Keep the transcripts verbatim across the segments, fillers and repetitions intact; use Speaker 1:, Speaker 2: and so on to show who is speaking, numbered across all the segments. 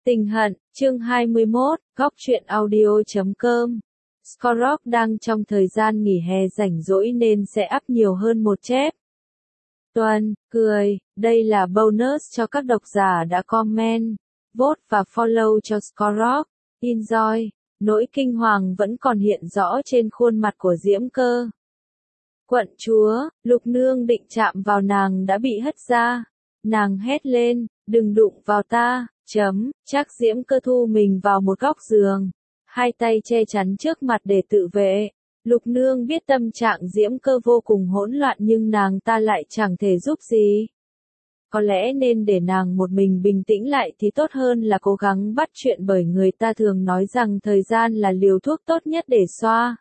Speaker 1: Tình hận, chương hai mươi mốt, góc truyện audio chấm com. Scorrock đang trong thời gian nghỉ hè rảnh rỗi nên sẽ up nhiều hơn một chép. Tuần, cười, đây là bonus cho các độc giả đã comment, vote và follow cho Scorrock. Enjoy, nỗi kinh hoàng vẫn còn hiện rõ trên khuôn mặt của Diễm Cơ. Quận chúa, Lục Nương định chạm vào nàng đã bị hất ra. Nàng hét lên, đừng đụng vào ta. Chấm, chắc Diễm Cơ thu mình vào một góc giường, hai tay che chắn trước mặt để tự vệ. Lục Nương biết tâm trạng Diễm Cơ vô cùng hỗn loạn nhưng nàng ta lại chẳng thể giúp gì. Có lẽ nên để nàng một mình bình tĩnh lại thì tốt hơn là cố gắng bắt chuyện, bởi người ta thường nói rằng thời gian là liều thuốc tốt nhất để xoa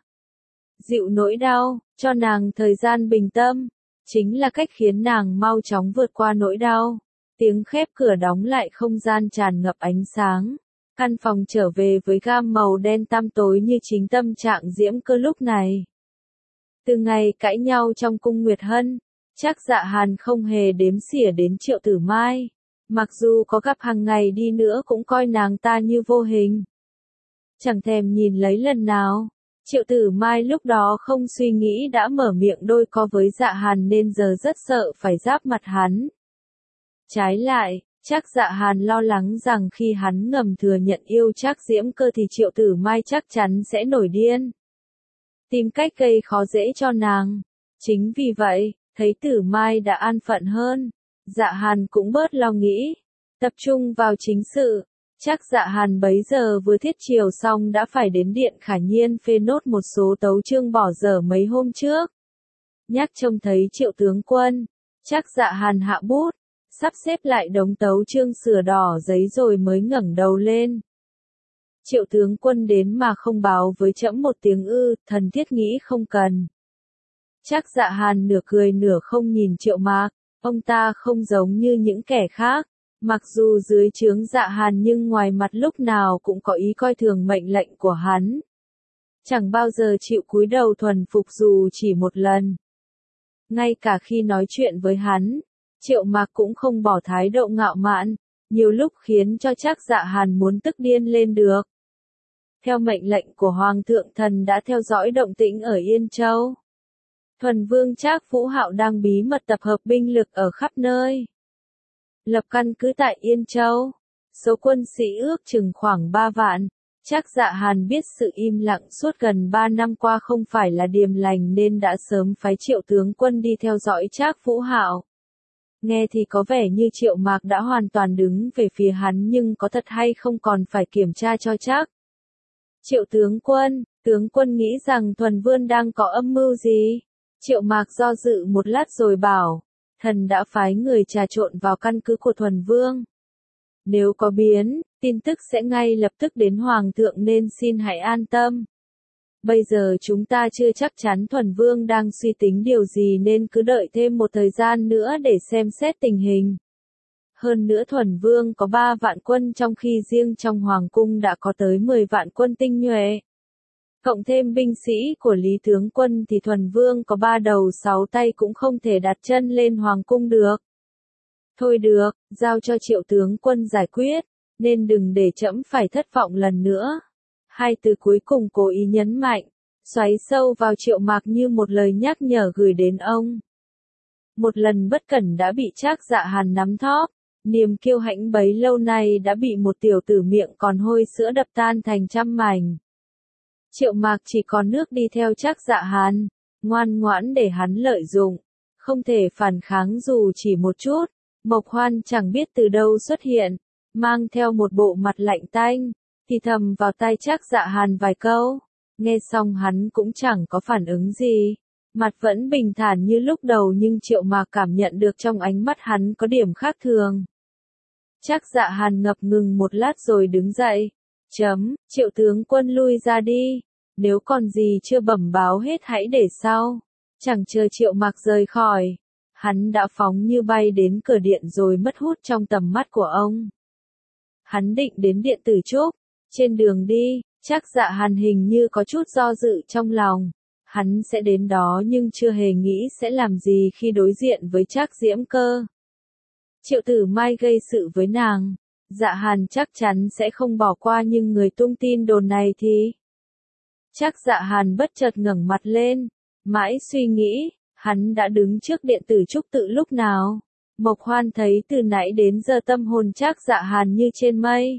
Speaker 1: dịu nỗi đau, cho nàng thời gian bình tâm, chính là cách khiến nàng mau chóng vượt qua nỗi đau. Tiếng khép cửa đóng lại, không gian tràn ngập ánh sáng. Căn phòng trở về với gam màu đen tăm tối như chính tâm trạng Diễm Cơ lúc này. Từ ngày cãi nhau trong cung Nguyệt Hân, chắc Dạ Hàn không hề đếm xỉa đến Triệu Tử Mai. Mặc dù có gặp hàng ngày đi nữa cũng coi nàng ta như vô hình. Chẳng thèm nhìn lấy lần nào. Triệu Tử Mai lúc đó không suy nghĩ đã mở miệng đôi co với Dạ Hàn nên giờ rất sợ phải giáp mặt hắn. Trái lại, chắc Dạ Hàn lo lắng rằng khi hắn ngầm thừa nhận yêu chắc Diễm Cơ thì Triệu Tử Mai chắc chắn sẽ nổi điên, tìm cách gây khó dễ cho nàng. Chính vì vậy, thấy Tử Mai đã an phận hơn, Dạ Hàn cũng bớt lo nghĩ, tập trung vào chính sự. Chắc Dạ Hàn bấy giờ vừa thiết chiều xong đã phải đến Điện Khả Nhiên phê nốt một số tấu chương bỏ dở mấy hôm trước. Nhắc trông thấy Triệu tướng quân, chắc Dạ Hàn hạ bút, sắp xếp lại đống tấu chương sửa đỏ giấy rồi mới ngẩng đầu lên. Triệu tướng quân đến mà không báo với trẫm một tiếng ư? Thần thiết nghĩ không cần. Chắc Dạ Hàn nửa cười nửa không nhìn Triệu Mạc, ông ta không giống như những kẻ khác, mặc dù dưới trướng Dạ Hàn nhưng ngoài mặt lúc nào cũng có ý coi thường mệnh lệnh của hắn. Chẳng bao giờ chịu cúi đầu thuần phục dù chỉ một lần. Ngay cả khi nói chuyện với hắn, Triệu Mạc cũng không bỏ thái độ ngạo mạn, nhiều lúc khiến cho chắc Dạ Hàn muốn tức điên lên được. Theo mệnh lệnh của Hoàng thượng, thần đã theo dõi động tĩnh ở Yên Châu. Thuần Vương Trác Vũ Hạo đang bí mật tập hợp binh lực ở khắp nơi, lập căn cứ tại Yên Châu. Số quân sĩ ước chừng khoảng ba vạn. Chắc Dạ Hàn biết sự im lặng suốt gần ba năm qua không phải là điềm lành nên đã sớm phái Triệu tướng quân đi theo dõi Trác Vũ Hạo. Nghe thì có vẻ như Triệu Mạc đã hoàn toàn đứng về phía hắn nhưng có thật hay không còn phải kiểm tra cho chắc. Triệu tướng quân, tướng quân nghĩ rằng Thuần Vương đang có âm mưu gì? Triệu Mạc do dự một lát rồi bảo, thần đã phái người trà trộn vào căn cứ của Thuần Vương. Nếu có biến, tin tức sẽ ngay lập tức đến Hoàng thượng nên xin hãy an tâm. Bây giờ chúng ta chưa chắc chắn Thuần Vương đang suy tính điều gì nên cứ đợi thêm một thời gian nữa để xem xét tình hình. Hơn nữa Thuần Vương có ba vạn quân trong khi riêng trong Hoàng cung đã có tới mười vạn quân tinh nhuệ. Cộng thêm binh sĩ của Lý tướng quân thì Thuần Vương có ba đầu sáu tay cũng không thể đặt chân lên Hoàng cung được. Thôi được, giao cho Triệu tướng quân giải quyết, nên đừng để trẫm phải thất vọng lần nữa. Hai từ cuối cùng cố ý nhấn mạnh, xoáy sâu vào Triệu Mạc như một lời nhắc nhở gửi đến ông. Một lần bất cẩn đã bị Trác Dạ Hàn nắm thóp, niềm kiêu hãnh bấy lâu nay đã bị một tiểu tử miệng còn hôi sữa đập tan thành trăm mảnh. Triệu Mạc chỉ còn nước đi theo Trác Dạ Hàn, ngoan ngoãn để hắn lợi dụng, không thể phản kháng dù chỉ một chút. Mộc Hoan chẳng biết từ đâu xuất hiện, mang theo một bộ mặt lạnh tanh, thì thầm vào tai Trác Dạ Hàn vài câu. Nghe xong hắn cũng chẳng có phản ứng gì, mặt vẫn bình thản như lúc đầu nhưng Triệu Mạc cảm nhận được trong ánh mắt hắn có điểm khác thường. Trác Dạ Hàn ngập ngừng một lát rồi đứng dậy. Chấm, Triệu tướng quân lui ra đi, nếu còn gì chưa bẩm báo hết hãy để sau. Chẳng chờ Triệu Mạc rời khỏi, hắn đã phóng như bay đến cửa điện rồi mất hút trong tầm mắt của ông. Hắn định đến điện Tử Trúc, trên đường đi, Trác Dạ Hàn hình như có chút do dự trong lòng. Hắn sẽ đến đó nhưng chưa hề nghĩ sẽ làm gì khi đối diện với Trác Diễm Cơ. Triệu Tử Mai gây sự với nàng, Dạ Hàn chắc chắn sẽ không bỏ qua nhưng người tung tin đồn này thì... Trác Dạ Hàn bất chợt ngẩng mặt lên, mãi suy nghĩ, hắn đã đứng trước điện tử trúc tự lúc nào. Mộc Hoan thấy từ nãy đến giờ tâm hồn Trác Dạ Hàn như trên mây.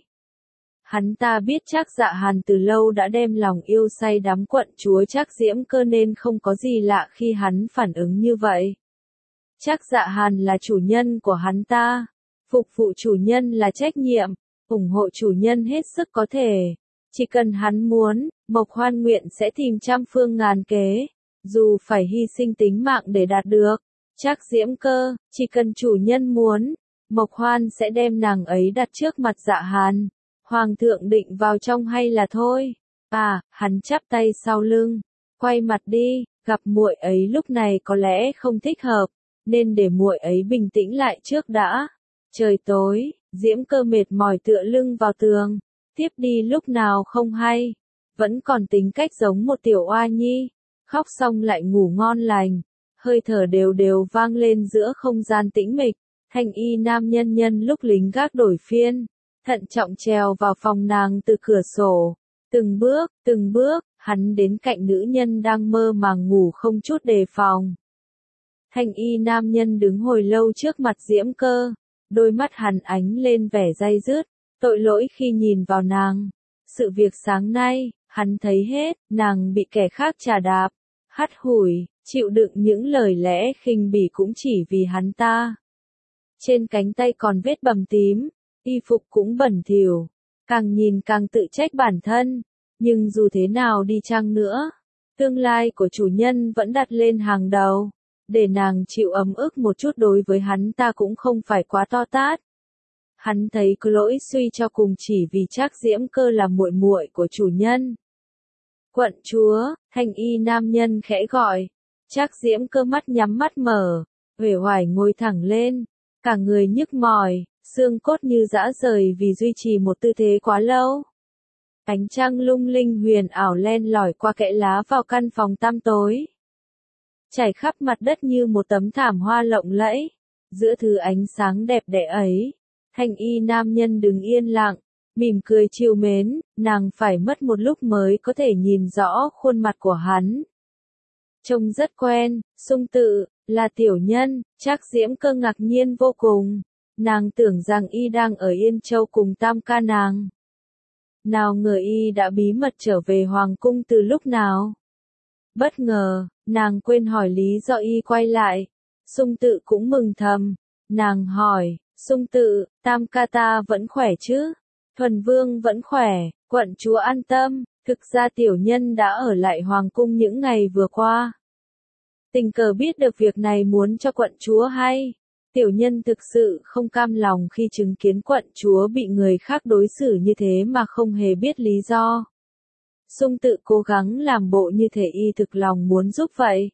Speaker 1: Hắn ta biết Trác Dạ Hàn từ lâu đã đem lòng yêu say đắm quận chúa Trác Diễm Cơ nên không có gì lạ khi hắn phản ứng như vậy. Trác Dạ Hàn là chủ nhân của hắn ta, phục vụ chủ nhân là trách nhiệm, ủng hộ chủ nhân hết sức có thể. Chỉ cần hắn muốn, Mộc Hoan nguyện sẽ tìm trăm phương ngàn kế, dù phải hy sinh tính mạng để đạt được. Trác Diễm Cơ, chỉ cần chủ nhân muốn, Mộc Hoan sẽ đem nàng ấy đặt trước mặt Dạ Hàn. Hoàng thượng định vào trong hay là thôi? À, hắn chắp tay sau lưng, quay mặt đi, gặp muội ấy lúc này có lẽ không thích hợp, nên để muội ấy bình tĩnh lại trước đã. Trời tối, Diễm Cơ mệt mỏi tựa lưng vào tường, tiếp đi lúc nào không hay, vẫn còn tính cách giống một tiểu oa nhi, khóc xong lại ngủ ngon lành, hơi thở đều đều vang lên giữa không gian tĩnh mịch. Thanh y nam nhân nhân lúc lính gác đổi phiên, thận trọng trèo vào phòng nàng từ cửa sổ, từng bước, từng bước, hắn đến cạnh nữ nhân đang mơ màng ngủ không chút đề phòng. Thanh y nam nhân đứng hồi lâu trước mặt Diễm Cơ, đôi mắt hắn ánh lên vẻ day dứt, tội lỗi khi nhìn vào nàng. Sự việc sáng nay, hắn thấy hết, nàng bị kẻ khác trà đạp, hắt hủi, chịu đựng những lời lẽ khinh bỉ cũng chỉ vì hắn ta. Trên cánh tay còn vết bầm tím, y phục cũng bẩn thỉu, càng nhìn càng tự trách bản thân, nhưng dù thế nào đi chăng nữa, tương lai của chủ nhân vẫn đặt lên hàng đầu, để nàng chịu ấm ức một chút đối với hắn ta cũng không phải quá to tát. Hắn thấy có lỗi suy cho cùng chỉ vì Trác Diễm Cơ là muội muội của chủ nhân. Quận chúa, thanh y nam nhân khẽ gọi. Trác Diễm Cơ mắt nhắm mắt mở, uể oải ngồi thẳng lên, cả người nhức mỏi, xương cốt như rã rời vì duy trì một tư thế quá lâu. Ánh trăng lung linh huyền ảo len lỏi qua kẽ lá vào căn phòng tăm tối, trải khắp mặt đất như một tấm thảm hoa lộng lẫy. Giữa thứ ánh sáng đẹp đẽ ấy, thanh y nam nhân đứng yên lặng, mỉm cười trìu mến, nàng phải mất một lúc mới có thể nhìn rõ khuôn mặt của hắn. Trông rất quen, Sung Tự, là tiểu nhân. Trác Diễm Cơ ngạc nhiên vô cùng, nàng tưởng rằng y đang ở Yên Châu cùng tam ca nàng. Nào ngờ y đã bí mật trở về Hoàng cung từ lúc nào. Bất ngờ, nàng quên hỏi lý do y quay lại. Sung Tự cũng mừng thầm, nàng hỏi, Sung Tự, tam ca ta vẫn khỏe chứ? Thuần Vương vẫn khỏe, quận chúa an tâm, thực ra tiểu nhân đã ở lại Hoàng cung những ngày vừa qua. Tình cờ biết được việc này muốn cho quận chúa hay. Tiểu nhân thực sự không cam lòng khi chứng kiến quận chúa bị người khác đối xử như thế mà không hề biết lý do. Sung Tự cố gắng làm bộ như thể y thực lòng muốn giúp vậy.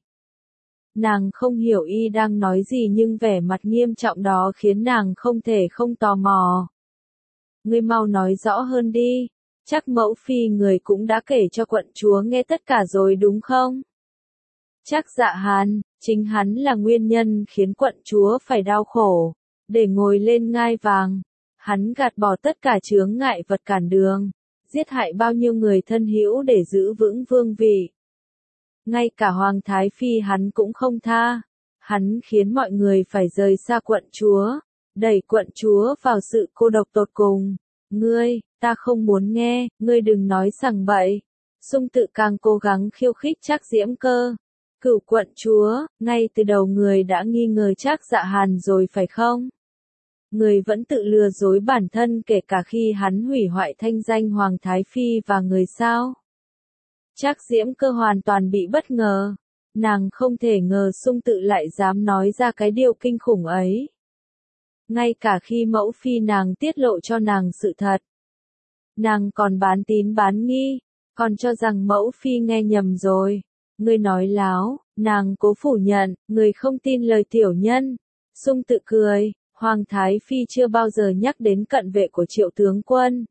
Speaker 1: Nàng không hiểu y đang nói gì nhưng vẻ mặt nghiêm trọng đó khiến nàng không thể không tò mò. Ngươi mau nói rõ hơn đi, chắc mẫu phi người cũng đã kể cho quận chúa nghe tất cả rồi đúng không? Trác Dạ Hàn, chính hắn là nguyên nhân khiến quận chúa phải đau khổ, để ngồi lên ngai vàng. Hắn gạt bỏ tất cả chướng ngại vật cản đường, giết hại bao nhiêu người thân hữu để giữ vững vương vị. Ngay cả Hoàng Thái Phi hắn cũng không tha, hắn khiến mọi người phải rời xa quận chúa, đẩy quận chúa vào sự cô độc tột cùng. Ngươi, ta không muốn nghe, ngươi đừng nói sằng bậy. Sung Tự càng cố gắng khiêu khích Trác Diễm Cơ. Cửu quận chúa, ngay từ đầu người đã nghi ngờ Trác Dạ Hàn rồi phải không? Người vẫn tự lừa dối bản thân kể cả khi hắn hủy hoại thanh danh Hoàng Thái Phi và người sao? Trác Diễm Cơ hoàn toàn bị bất ngờ. Nàng không thể ngờ Sung Tự lại dám nói ra cái điều kinh khủng ấy. Ngay cả khi mẫu phi nàng tiết lộ cho nàng sự thật. Nàng còn bán tín bán nghi, còn cho rằng mẫu phi nghe nhầm rồi. Ngươi nói láo, nàng cố phủ nhận, người không tin lời tiểu nhân. Sung Tự cười, Hoàng Thái Phi chưa bao giờ nhắc đến cận vệ của Triệu tướng quân.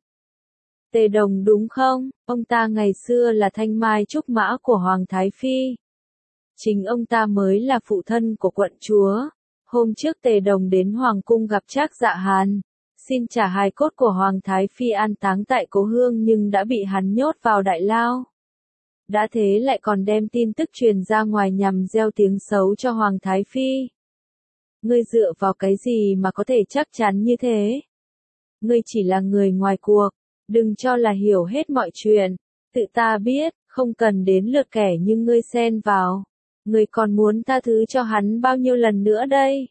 Speaker 1: Tề Đồng đúng không? Ông ta ngày xưa là thanh mai trúc mã của Hoàng Thái Phi. Chính ông ta mới là phụ thân của quận chúa. Hôm trước Tề Đồng đến Hoàng cung gặp Trác Dạ Hàn, xin trả hài cốt của Hoàng Thái Phi an táng tại cố hương nhưng đã bị hắn nhốt vào đại lao. Đã thế lại còn đem tin tức truyền ra ngoài nhằm gieo tiếng xấu cho Hoàng Thái Phi. Ngươi dựa vào cái gì mà có thể chắc chắn như thế? Ngươi chỉ là người ngoài cuộc, đừng cho là hiểu hết mọi chuyện, tự ta biết, không cần đến lượt kẻ như ngươi xen vào. Ngươi còn muốn tha thứ cho hắn bao nhiêu lần nữa đây?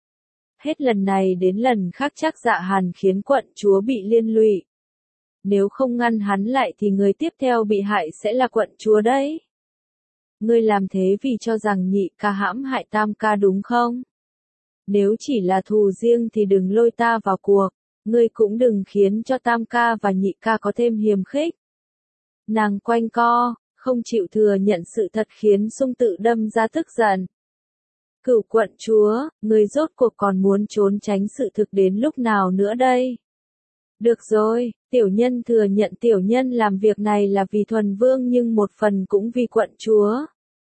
Speaker 1: Hết lần này đến lần khác chắc Dạ Hàn khiến quận chúa bị liên lụy. Nếu không ngăn hắn lại thì người tiếp theo bị hại sẽ là quận chúa đấy. Ngươi làm thế vì cho rằng nhị ca hãm hại tam ca đúng không? Nếu chỉ là thù riêng thì đừng lôi ta vào cuộc, ngươi cũng đừng khiến cho tam ca và nhị ca có thêm hiềm khích. Nàng quanh co, không chịu thừa nhận sự thật khiến Sung Tự đâm ra tức giận. Cửu quận chúa, ngươi rốt cuộc còn muốn trốn tránh sự thực đến lúc nào nữa đây? Được rồi, tiểu nhân thừa nhận tiểu nhân làm việc này là vì thuần vương nhưng một phần cũng vì quận chúa.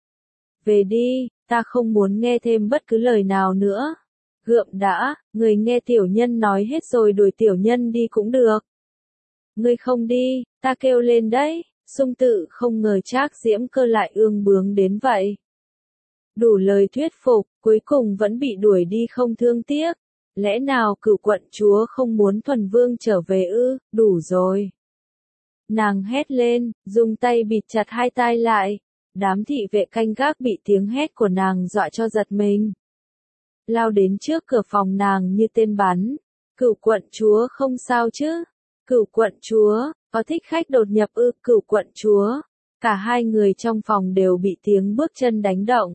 Speaker 1: Về đi, ta không muốn nghe thêm bất cứ lời nào nữa. Gượm đã, người nghe tiểu nhân nói hết rồi đuổi tiểu nhân đi cũng được. Ngươi không đi, ta kêu lên đấy. Sung Tự không ngờ Trác Diễm Cơ lại ương bướng đến vậy. Đủ lời thuyết phục, cuối cùng vẫn bị đuổi đi không thương tiếc. Lẽ nào cửu quận chúa không muốn thuần vương trở về ư? Đủ rồi. Nàng hét lên, dùng tay bịt chặt hai tai lại. Đám thị vệ canh gác bị tiếng hét của nàng dọa cho giật mình. Lao đến trước cửa phòng nàng như tên bắn. Cửu quận chúa không sao chứ? Cửu quận chúa, có thích khách đột nhập ư? Cửu quận chúa. Cả hai người trong phòng đều bị tiếng bước chân đánh động.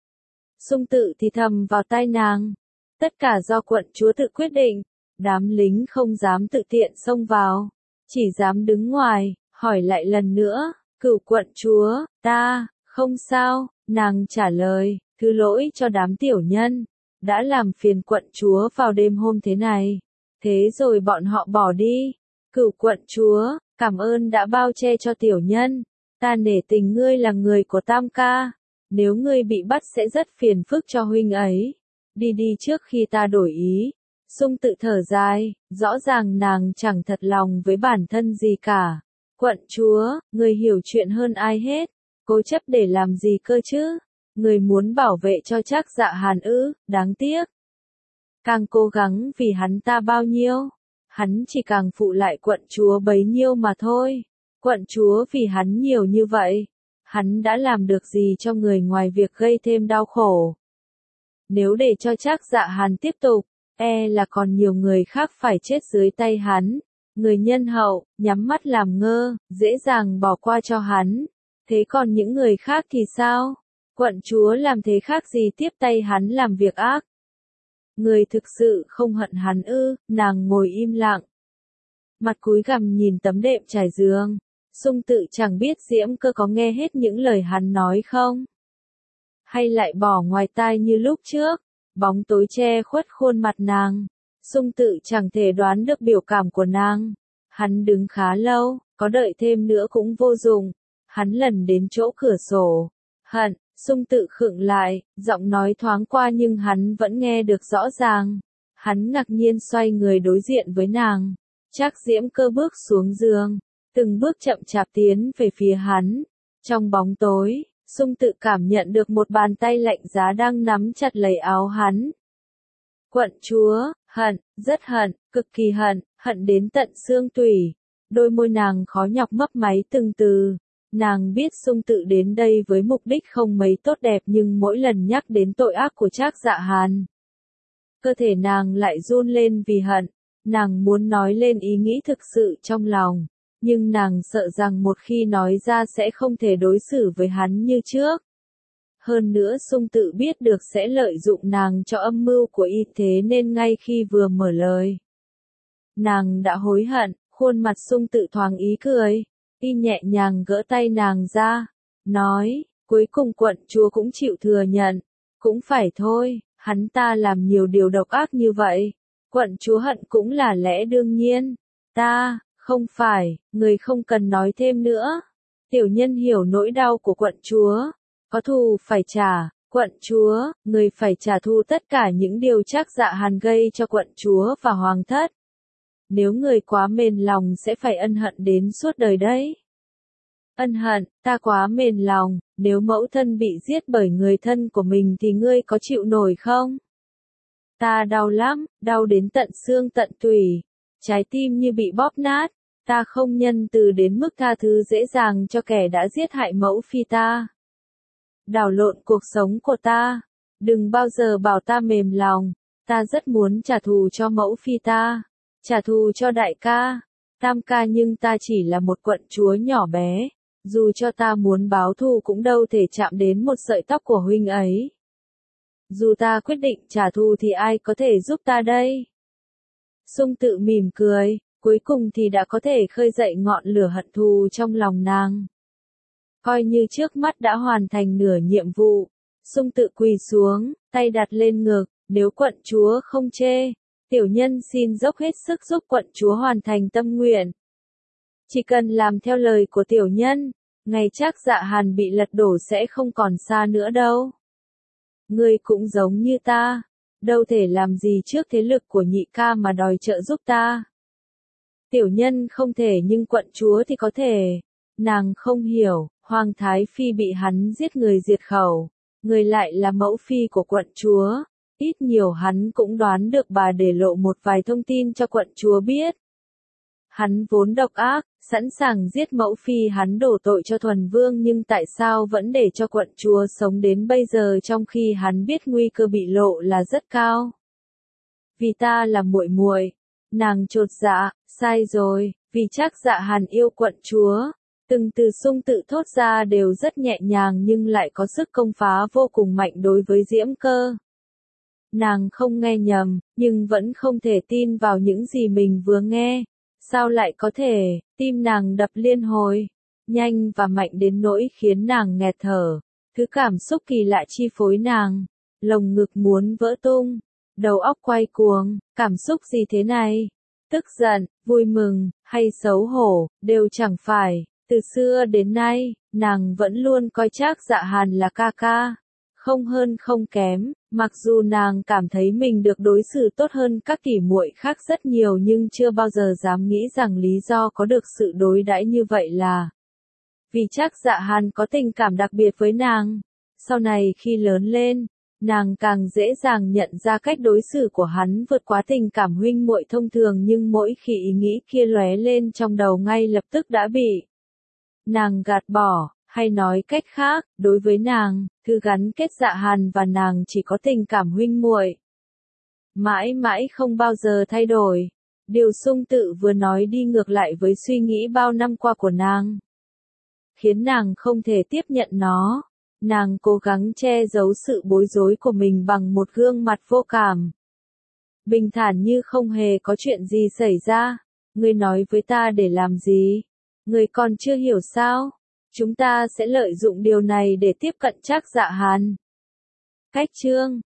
Speaker 1: Sung Tự thì thầm vào tai nàng. Tất cả do quận chúa tự quyết định. Đám lính không dám tự tiện xông vào. Chỉ dám đứng ngoài, hỏi lại lần nữa. Cửu quận chúa, ta, không sao, nàng trả lời. Thứ lỗi cho đám tiểu nhân. Đã làm phiền quận chúa vào đêm hôm thế này. Thế rồi bọn họ bỏ đi. Cửu quận chúa, cảm ơn đã bao che cho tiểu nhân. Ta nể tình ngươi là người của tam ca. Nếu ngươi bị bắt sẽ rất phiền phức cho huynh ấy. Đi đi trước khi ta đổi ý. Sung Tự thở dài, rõ ràng nàng chẳng thật lòng với bản thân gì cả. Quận chúa, người hiểu chuyện hơn ai hết. Cố chấp để làm gì cơ chứ? Người muốn bảo vệ cho Trác Dạ Hàn ư? Đáng tiếc. Càng cố gắng vì hắn ta bao nhiêu, hắn chỉ càng phụ lại quận chúa bấy nhiêu mà thôi. Quận chúa vì hắn nhiều như vậy, hắn đã làm được gì cho người ngoài việc gây thêm đau khổ. Nếu để cho Trác Dạ Hàn tiếp tục, e là còn nhiều người khác phải chết dưới tay hắn. Người nhân hậu, nhắm mắt làm ngơ, dễ dàng bỏ qua cho hắn. Thế còn những người khác thì sao? Quận chúa làm thế khác gì tiếp tay hắn làm việc ác? Người thực sự không hận hắn ư? Nàng ngồi im lặng. Mặt cúi gằm nhìn tấm đệm trải giường. Sung Tự chẳng biết Diễm Cơ có nghe hết những lời hắn nói không? Hay lại bỏ ngoài tai như lúc trước? Bóng tối che khuất khuôn mặt nàng. Sung Tự chẳng thể đoán được biểu cảm của nàng. Hắn đứng khá lâu, có đợi thêm nữa cũng vô dụng. Hắn lần đến chỗ cửa sổ. Hận, Sung Tự khựng lại, giọng nói thoáng qua nhưng hắn vẫn nghe được rõ ràng. Hắn ngạc nhiên xoay người đối diện với nàng. Trác Diễm Cơ bước xuống giường, từng bước chậm chạp tiến về phía hắn. Trong bóng tối, Sung Tự cảm nhận được một bàn tay lạnh giá đang nắm chặt lấy áo hắn. Quận chúa, hận, rất hận, cực kỳ hận, hận đến tận xương tủy. Đôi môi nàng khó nhọc mấp máy từng từ. Nàng biết Sung Tự đến đây với mục đích không mấy tốt đẹp nhưng mỗi lần nhắc đến tội ác của Trác Dạ Hàn, cơ thể nàng lại run lên vì hận. Nàng muốn nói lên ý nghĩ thực sự trong lòng, nhưng nàng sợ rằng một khi nói ra sẽ không thể đối xử với hắn như trước. Hơn nữa Sung Tự biết được sẽ lợi dụng nàng cho âm mưu của y thế nên ngay khi vừa mở lời, nàng đã hối hận. Khuôn mặt Sung Tự thoáng ý cười. Y nhẹ nhàng gỡ tay nàng ra, nói, cuối cùng quận chúa cũng chịu thừa nhận. Cũng phải thôi, hắn ta làm nhiều điều độc ác như vậy. Quận chúa hận cũng là lẽ đương nhiên. Ta, không phải, người không cần nói thêm nữa. Tiểu nhân hiểu nỗi đau của quận chúa. Có thù phải trả, quận chúa, người phải trả thù tất cả những điều Trác Dạ Hàn gây cho quận chúa và hoàng thất. nếu người quá mềm lòng sẽ phải ân hận đến suốt đời đấy. Ân hận, ta quá mềm lòng, nếu mẫu thân bị giết bởi người thân của mình thì ngươi có chịu nổi không? Ta đau lắm, đau đến tận xương tận tủy, trái tim như bị bóp nát, ta không nhân từ đến mức tha thứ dễ dàng cho kẻ đã giết hại mẫu phi ta. Đảo lộn cuộc sống của ta, đừng bao giờ bảo ta mềm lòng, ta rất muốn trả thù cho mẫu phi ta, trả thù cho đại ca, tam ca, nhưng ta chỉ là một quận chúa nhỏ bé, dù cho ta muốn báo thù cũng đâu thể chạm đến một sợi tóc của huynh ấy. Dù ta quyết định trả thù thì ai có thể giúp ta đây? Sung Tự mỉm cười, cuối cùng thì đã có thể khơi dậy ngọn lửa hận thù trong lòng nàng. Coi như trước mắt đã hoàn thành nửa nhiệm vụ, Sung Tự quỳ xuống, tay đặt lên ngực, nếu quận chúa không chê, tiểu nhân xin dốc hết sức giúp quận chúa hoàn thành tâm nguyện. Chỉ cần làm theo lời của tiểu nhân, ngày Trác Dạ Hàn bị lật đổ sẽ không còn xa nữa đâu. Ngươi cũng giống như ta, đâu thể làm gì trước thế lực của nhị ca mà đòi trợ giúp ta. Tiểu nhân không thể nhưng quận chúa thì có thể. Nàng không hiểu, Hoàng Thái Phi bị hắn giết người diệt khẩu, người lại là mẫu phi của quận chúa. Ít nhiều hắn cũng đoán được bà để lộ một vài thông tin cho quận chúa biết. Hắn vốn độc ác, sẵn sàng giết mẫu phi hắn đổ tội cho Thuần Vương, nhưng tại sao vẫn để cho quận chúa sống đến bây giờ trong khi hắn biết nguy cơ bị lộ là rất cao. Vì ta là muội muội, nàng chột dạ, sai rồi, vì Trác Dạ Hàn yêu quận chúa. Từng từ Sung Tự thốt ra đều rất nhẹ nhàng nhưng lại có sức công phá vô cùng mạnh đối với Diễm Cơ. Nàng không nghe nhầm, nhưng vẫn không thể tin vào những gì mình vừa nghe. Sao lại có thể, tim nàng đập liên hồi, nhanh và mạnh đến nỗi khiến nàng nghẹt thở. Thứ cảm xúc kỳ lạ chi phối nàng, lồng ngực muốn vỡ tung, đầu óc quay cuồng, cảm xúc gì thế này? Tức giận, vui mừng, hay xấu hổ, đều chẳng phải. Từ xưa đến nay, nàng vẫn luôn coi Trác Dạ Hàn là ca ca, không hơn không kém, mặc dù nàng cảm thấy mình được đối xử tốt hơn các tỷ muội khác rất nhiều nhưng chưa bao giờ dám nghĩ rằng lý do có được sự đối đãi như vậy là vì Trác Dạ Hàn có tình cảm đặc biệt với nàng. Sau này khi lớn lên, nàng càng dễ dàng nhận ra cách đối xử của hắn vượt quá tình cảm huynh muội thông thường, nhưng mỗi khi ý nghĩ kia lóe lên trong đầu ngay lập tức đã bị nàng gạt bỏ. Hay nói cách khác, đối với nàng, thứ gắn kết Dạ Hàn và nàng chỉ có tình cảm huynh muội. Mãi mãi không bao giờ thay đổi. Điều Sung Tự vừa nói đi ngược lại với suy nghĩ bao năm qua của nàng, khiến nàng không thể tiếp nhận nó. Nàng cố gắng che giấu sự bối rối của mình bằng một gương mặt vô cảm, bình thản như không hề có chuyện gì xảy ra. Ngươi nói với ta để làm gì? Ngươi còn chưa hiểu sao? Chúng ta sẽ lợi dụng điều này để tiếp cận Trác Dạ Hàn. Cách chương